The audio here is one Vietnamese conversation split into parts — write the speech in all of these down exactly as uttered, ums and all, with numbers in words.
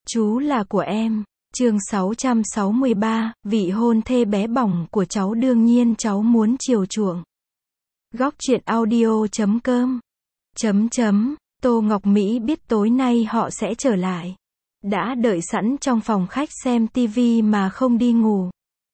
Chú là của em. Chương sáu trăm sáu mươi ba, vị hôn thê bé bỏng của cháu đương nhiên cháu muốn chiều chuộng. Góc truyện audio chấm com chấm chấm Tô Ngọc Mỹ biết tối nay họ sẽ trở lại. Đã đợi sẵn trong phòng khách xem tivi mà không đi ngủ.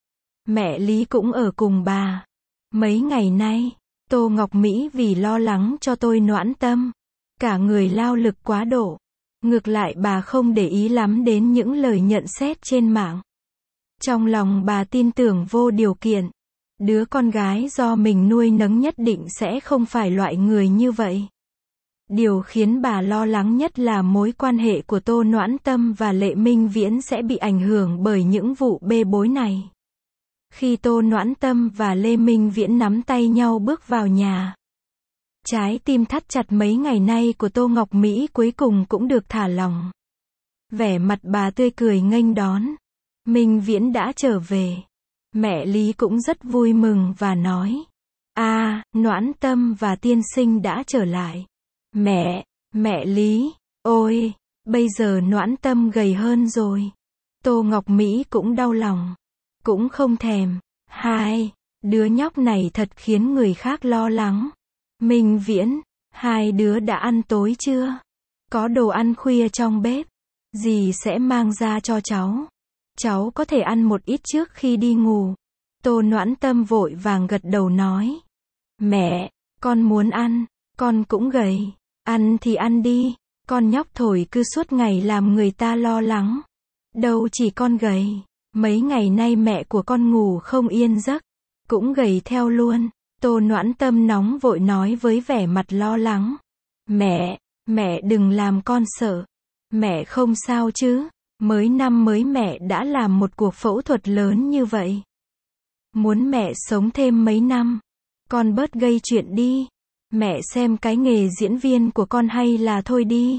Mẹ Lý cũng ở cùng bà. Mấy ngày nay, Tô Ngọc Mỹ vì lo lắng cho tôi Noãn Tâm, cả người lao lực quá độ. Ngược lại bà không để ý lắm đến những lời nhận xét trên mạng. Trong lòng bà tin tưởng vô điều kiện, đứa con gái do mình nuôi nấng nhất định sẽ không phải loại người như vậy. Điều khiến bà lo lắng nhất là mối quan hệ của Tô Noãn Tâm và Lệ Minh Viễn sẽ bị ảnh hưởng bởi những vụ bê bối này. Khi Tô Noãn Tâm và Lê Minh Viễn nắm tay nhau bước vào nhà, trái tim thắt chặt mấy ngày nay của Tô Ngọc Mỹ cuối cùng cũng được thả lỏng. Vẻ mặt bà tươi cười nghênh đón. Minh Viễn đã trở về. Mẹ Lý cũng rất vui mừng và nói: "A, à, Noãn Tâm và tiên sinh đã trở lại." Mẹ, mẹ Lý, ôi, bây giờ Noãn Tâm gầy hơn rồi. Tô Ngọc Mỹ cũng đau lòng. Cũng không thèm. Hai, đứa nhóc này thật khiến người khác lo lắng. Minh Viễn, hai đứa đã ăn tối chưa? Có đồ ăn khuya trong bếp. Dì sẽ mang ra cho cháu. Cháu có thể ăn một ít trước khi đi ngủ. Tô Noãn Tâm vội vàng gật đầu nói: "Mẹ, con muốn ăn, con cũng gầy. Ăn thì ăn đi, con nhóc thổi cứ suốt ngày làm người ta lo lắng. Đâu chỉ con gầy, mấy ngày nay mẹ của con ngủ không yên giấc, cũng gầy theo luôn." Tô Noãn Tâm nóng vội nói với vẻ mặt lo lắng: "Mẹ, mẹ đừng làm con sợ. Mẹ không sao chứ? Mới năm mới mẹ đã làm một cuộc phẫu thuật lớn như vậy. Muốn mẹ sống thêm mấy năm. Con bớt gây chuyện đi. Mẹ xem cái nghề diễn viên của con hay là thôi đi.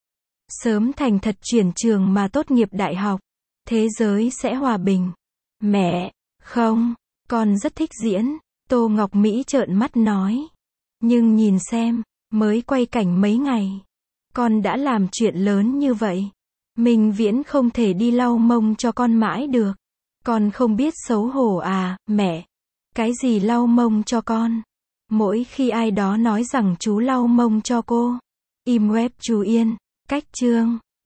Sớm thành thật chuyển trường mà tốt nghiệp đại học. Thế giới sẽ hòa bình." "Mẹ, không, con rất thích diễn." Tô Ngọc Mỹ trợn mắt nói. "Nhưng nhìn xem, mới quay cảnh mấy ngày. Con đã làm chuyện lớn như vậy. Minh Viễn không thể đi lau mông cho con mãi được. Con không biết xấu hổ à, mẹ? Cái gì lau mông cho con? Mỗi khi ai đó nói rằng chú lau mông cho cô. Im web chú Yên." Cách chương.